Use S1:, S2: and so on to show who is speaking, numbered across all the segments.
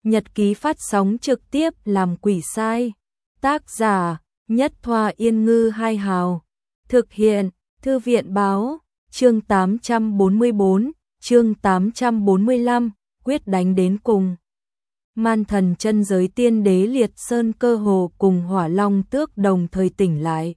S1: nhật ký phát sóng trực tiếp làm quỷ sai. Tác giả Nhất Thoa Yên Ngư Hai Hào. Thực hiện Thư viện Báo. Chương 844, chương 845, quyết đánh đến cùng. Man thần chân giới tiên đế Liệt Sơn cơ hồ cùng Hỏa Long Tước đồng thời tỉnh lại.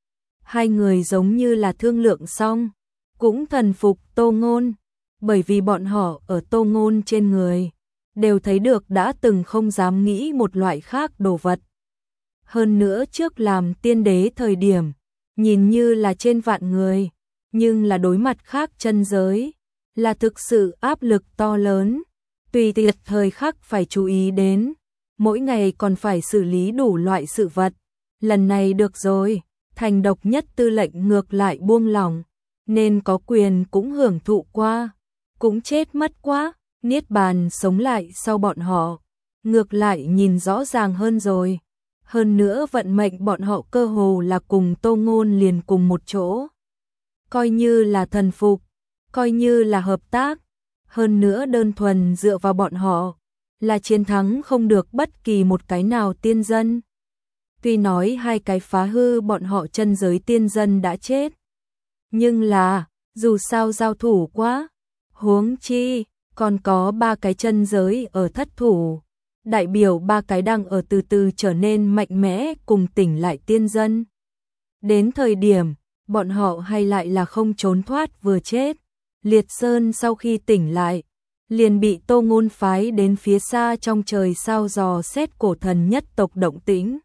S1: Hai người giống như là thương lượng xong, cũng thần phục Tô Ngôn, bởi vì bọn họ ở Tô Ngôn trên người đều thấy được đã từng không dám nghĩ một loại khác đồ vật. Hơn nữa trước làm tiên đế thời điểm, nhìn như là trên vạn người, nhưng là đối mặt khác chân giới, là thực sự áp lực to lớn, tùy tiệt thời khắc phải chú ý đến, mỗi ngày còn phải xử lý đủ loại sự vật. Lần này được rồi, thành độc nhất tư lệnh ngược lại buông lỏng, nên có quyền cũng hưởng thụ qua, cũng chết mất quá, niết bàn sống lại sau bọn họ, ngược lại nhìn rõ ràng hơn rồi. Hơn nữa vận mệnh bọn họ cơ hồ là cùng Tô Ngôn liền cùng một chỗ. Coi như là thần phục, coi như là hợp tác, hơn nữa đơn thuần dựa vào bọn họ, là chiến thắng không được bất kỳ một cái nào tiên dân. Tuy nói hai cái phá hư bọn họ chân giới tiên dân đã chết, nhưng là, dù sao giao thủ quá, huống chi, còn có ba cái chân giới ở thất thủ, đại biểu ba cái đang ở từ từ trở nên mạnh mẽ cùng tỉnh lại tiên dân. Đến thời điểm, bọn họ hay lại là không trốn thoát vừa chết. Liệt Sơn sau khi tỉnh lại, liền bị Tô Ngôn phái đến phía xa trong trời sao dò xét cổ thần nhất tộc động tĩnh.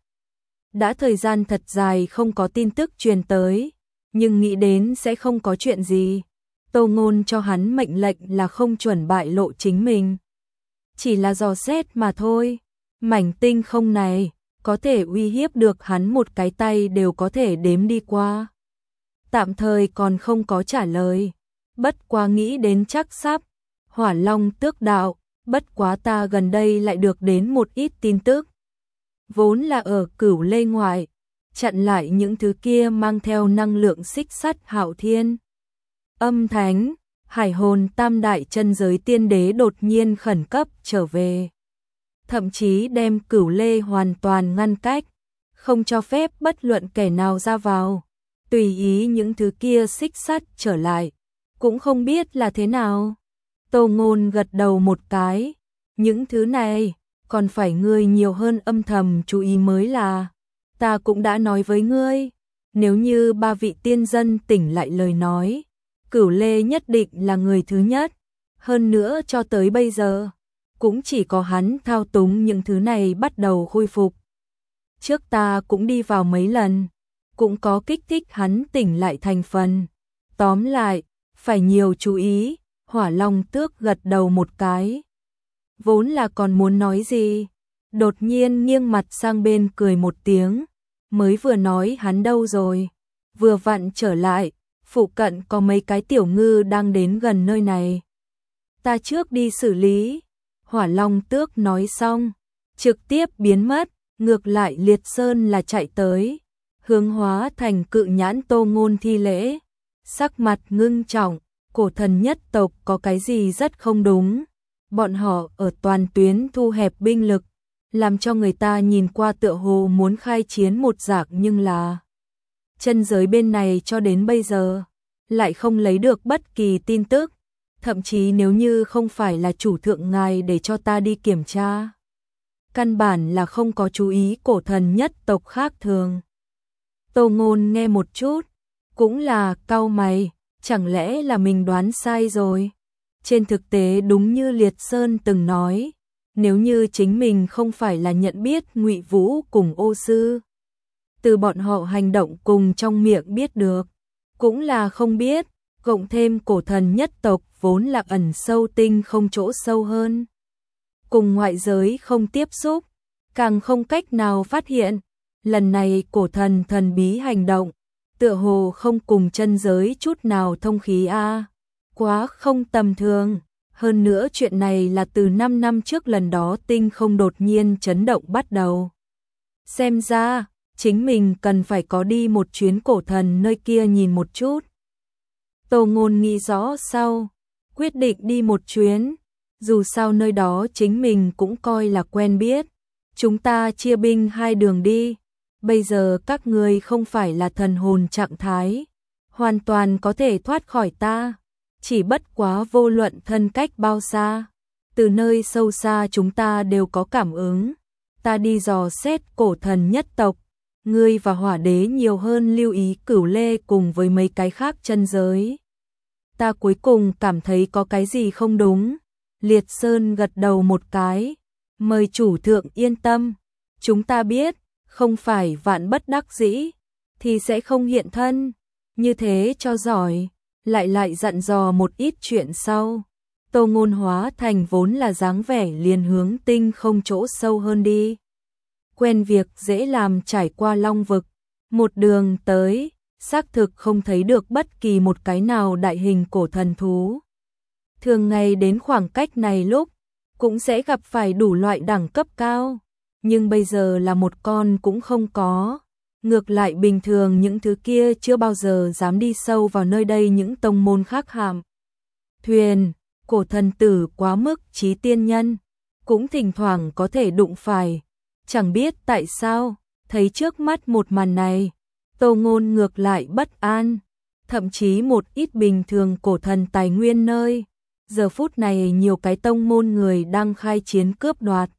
S1: Đã thời gian thật dài không có tin tức truyền tới, nhưng nghĩ đến sẽ không có chuyện gì. Tô Ngôn cho hắn mệnh lệnh là không chuẩn bại lộ chính mình. Chỉ là dò xét mà thôi, mảnh tinh không này, có thể uy hiếp được hắn một cái tay đều có thể đếm đi qua. Tạm thời còn không có trả lời, bất quá nghĩ đến chắc sắp, Hỏa Long Tước đạo, bất quá ta gần đây lại được đến một ít tin tức. Vốn là ở Cửu Lê ngoại, chặn lại những thứ kia mang theo năng lượng xích sắt hạo thiên. Âm thánh, hải hồn tam đại chân giới tiên đế đột nhiên khẩn cấp trở về. Thậm chí đem Cửu Lê hoàn toàn ngăn cách, không cho phép bất luận kẻ nào ra vào. Tùy ý những thứ kia xích sắt trở lại, cũng không biết là thế nào. Tô Ngôn gật đầu một cái, những thứ này, còn phải ngươi nhiều hơn âm thầm chú ý mới là. Ta cũng đã nói với ngươi, nếu như ba vị tiên dân tỉnh lại lời nói, Cửu Lê nhất định là người thứ nhất, hơn nữa cho tới bây giờ, cũng chỉ có hắn thao túng những thứ này bắt đầu khôi phục. Trước ta cũng đi vào mấy lần, cũng có kích thích hắn tỉnh lại thành phần. Tóm lại, phải nhiều chú ý. Hỏa Long Tước gật đầu một cái. Vốn là còn muốn nói gì, đột nhiên nghiêng mặt sang bên cười một tiếng. Mới vừa nói hắn đâu rồi, vừa vặn trở lại, phụ cận có mấy cái tiểu ngư đang đến gần nơi này. Ta trước đi xử lý. Hỏa Long Tước nói xong, trực tiếp biến mất, ngược lại Liệt Sơn là chạy tới. Hướng hóa thành cự nhãn Tô Ngôn thi lễ, sắc mặt ngưng trọng, cổ thần nhất tộc có cái gì rất không đúng. Bọn họ ở toàn tuyến thu hẹp binh lực, làm cho người ta nhìn qua tựa hồ muốn khai chiến một dạng, nhưng là chân giới bên này cho đến bây giờ lại không lấy được bất kỳ tin tức, thậm chí nếu như không phải là chủ thượng ngài để cho ta đi kiểm tra, căn bản là không có chú ý cổ thần nhất tộc khác thường. Tô Ngôn nghe một chút, cũng là cau mày, chẳng lẽ là mình đoán sai rồi? Trên thực tế đúng như Liệt Sơn từng nói, nếu như chính mình không phải là nhận biết Ngụy Vũ cùng Ô Sư, từ bọn họ hành động cùng trong miệng biết được, cũng là không biết, cộng thêm cổ thần nhất tộc vốn là ẩn sâu tinh không chỗ sâu hơn. Cùng ngoại giới không tiếp xúc, càng không cách nào phát hiện. Lần này cổ thần thần bí hành động, tựa hồ không cùng chân giới chút nào thông khí a, quá không tầm thường. Hơn nữa chuyện này là từ 5 năm trước lần đó tinh không đột nhiên chấn động bắt đầu. Xem ra, chính mình cần phải có đi một chuyến cổ thần nơi kia nhìn một chút. Tô Ngôn nghĩ rõ sau, quyết định đi một chuyến. Dù sao nơi đó chính mình cũng coi là quen biết. Chúng ta chia binh hai đường đi. Bây giờ các ngươi không phải là thần hồn trạng thái, hoàn toàn có thể thoát khỏi ta. Chỉ bất quá vô luận thân cách bao xa, từ nơi sâu xa chúng ta đều có cảm ứng. Ta đi dò xét cổ thần nhất tộc, ngươi và hỏa đế nhiều hơn lưu ý Cửu Lê cùng với mấy cái khác chân giới. Ta cuối cùng cảm thấy có cái gì không đúng. Liệt Sơn gật đầu một cái, mời chủ thượng yên tâm, chúng ta biết, không phải vạn bất đắc dĩ, thì sẽ không hiện thân, như thế cho giỏi, lại dặn dò một ít chuyện sau. Tô Ngôn hóa thành vốn là dáng vẻ liền hướng tinh không chỗ sâu hơn đi. Quen việc dễ làm trải qua Long vực, một đường tới, xác thực không thấy được bất kỳ một cái nào đại hình cổ thần thú. Thường ngày đến khoảng cách này lúc, cũng sẽ gặp phải đủ loại đẳng cấp cao, nhưng bây giờ là một con cũng không có. Ngược lại bình thường những thứ kia chưa bao giờ dám đi sâu vào nơi đây những tông môn khác hàm. Thuyền, cổ thần tử quá mức trí tiên nhân, cũng thỉnh thoảng có thể đụng phải. Chẳng biết tại sao, thấy trước mắt một màn này, Tô Ngôn ngược lại bất an, thậm chí một ít bình thường cổ thần tài nguyên nơi. Giờ phút này nhiều cái tông môn người đang khai chiến cướp đoạt.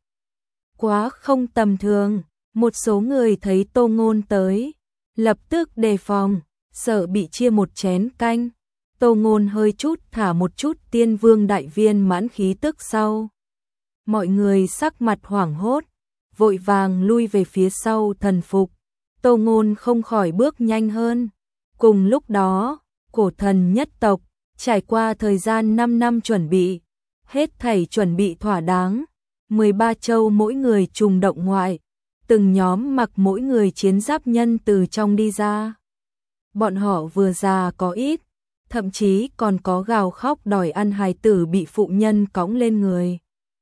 S1: Quá không tầm thường, một số người thấy Tô Ngôn tới, lập tức đề phòng, sợ bị chia một chén canh. Tô Ngôn hơi chút thả một chút tiên vương đại viên mãn khí tức sau. Mọi người sắc mặt hoảng hốt, vội vàng lui về phía sau thần phục. Tô Ngôn không khỏi bước nhanh hơn. Cùng lúc đó, cổ thần nhất tộc, trải qua thời gian 5 năm chuẩn bị, hết thảy chuẩn bị thỏa đáng, 13 châu mỗi người trùng động ngoại, từng nhóm mặc mỗi người chiến giáp nhân từ trong đi ra. Bọn họ vừa già có ít, thậm chí còn có gào khóc đòi ăn hài tử bị phụ nhân cõng lên người.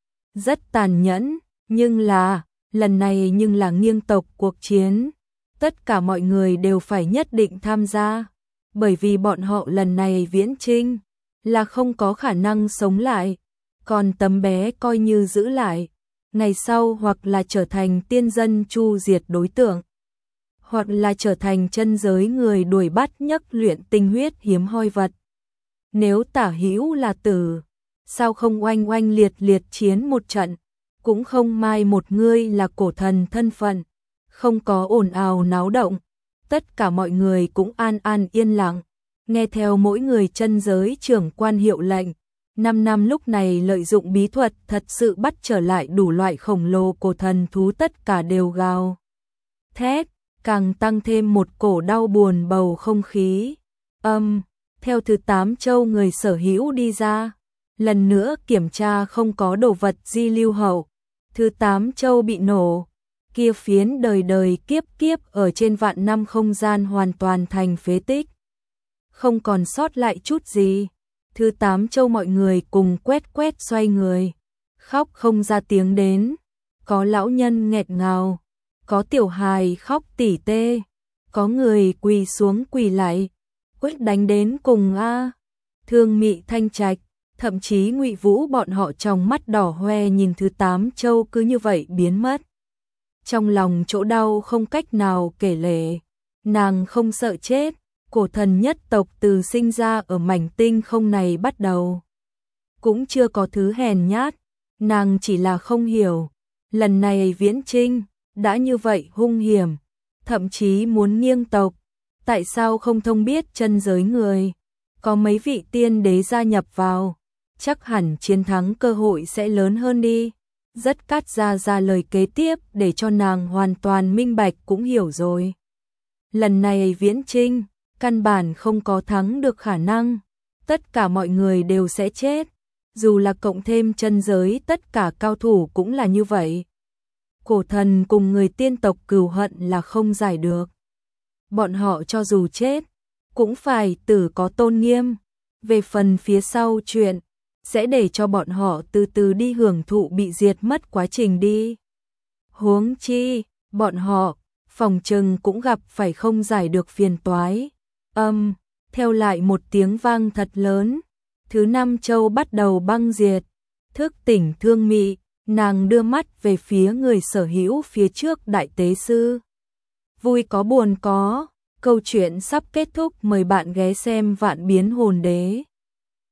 S1: Rất tàn nhẫn, nhưng là, lần này nhưng là nghiêng tộc cuộc chiến, tất cả mọi người đều phải nhất định tham gia. Bởi vì bọn họ lần này viễn chinh là không có khả năng sống lại, còn tấm bé coi như giữ lại, ngày sau hoặc là trở thành tiên dân chu diệt đối tượng, hoặc là trở thành chân giới người đuổi bắt nhấc luyện tinh huyết hiếm hoi vật. Nếu tả hữu là tử, sao không oanh oanh liệt liệt chiến một trận, cũng không mai một ngươi là cổ thần thân phận, không có ồn ào náo động. Tất cả mọi người cũng an an yên lặng, nghe theo mỗi người chân giới trưởng quan hiệu lệnh. 5 năm lúc này lợi dụng bí thuật thật sự bắt trở lại đủ loại khổng lồ cổ thần thú tất cả đều gào thét, càng tăng thêm một cổ đau buồn bầu không khí. Theo thứ 8 châu người sở hữu đi ra, lần nữa kiểm tra không có đồ vật di lưu hậu. Thứ 8 châu bị nổ, kia phiến đời đời kiếp kiếp ở trên vạn năm không gian hoàn toàn thành phế tích, không còn sót lại chút gì. Thứ 8 châu mọi người cùng quét quét xoay người, khóc không ra tiếng đến, có lão nhân nghẹt ngào, có tiểu hài khóc tỉ tê, có người quỳ xuống quỳ lại, quyết đánh đến cùng a. Thương Mị Thanh Trạch, thậm chí Ngụy Vũ bọn họ trong mắt đỏ hoe nhìn thứ 8 châu cứ như vậy biến mất. Trong lòng chỗ đau không cách nào kể lể, nàng không sợ chết, cổ thần nhất tộc từ sinh ra ở mảnh tinh không này bắt đầu. Cũng chưa có thứ hèn nhát, nàng chỉ là không hiểu, lần này viễn chinh, đã như vậy hung hiểm, thậm chí muốn nghiêng tộc, tại sao không thông biết chân giới người, có mấy vị tiên đế gia nhập vào, chắc hẳn chiến thắng cơ hội sẽ lớn hơn đi. Rất cắt ra lời kế tiếp để cho nàng hoàn toàn minh bạch cũng hiểu rồi. Lần này viễn chinh, căn bản không có thắng được khả năng, tất cả mọi người đều sẽ chết, dù là cộng thêm chân giới tất cả cao thủ cũng là như vậy. Cổ thần cùng người tiên tộc cừu hận là không giải được. Bọn họ cho dù chết, cũng phải tử có tôn nghiêm. Về phần phía sau chuyện, sẽ để cho bọn họ từ từ đi hưởng thụ bị diệt mất quá trình đi. Huống chi, bọn họ, phòng trừng cũng gặp phải không giải được phiền toái. Theo lại một tiếng vang thật lớn, thứ 5 châu bắt đầu băng diệt, thức tỉnh thương mị, nàng đưa mắt về phía người sở hữu phía trước đại tế sư. Vui có buồn có, câu chuyện sắp kết thúc, mời bạn ghé xem Vạn Biến Hồn Đế.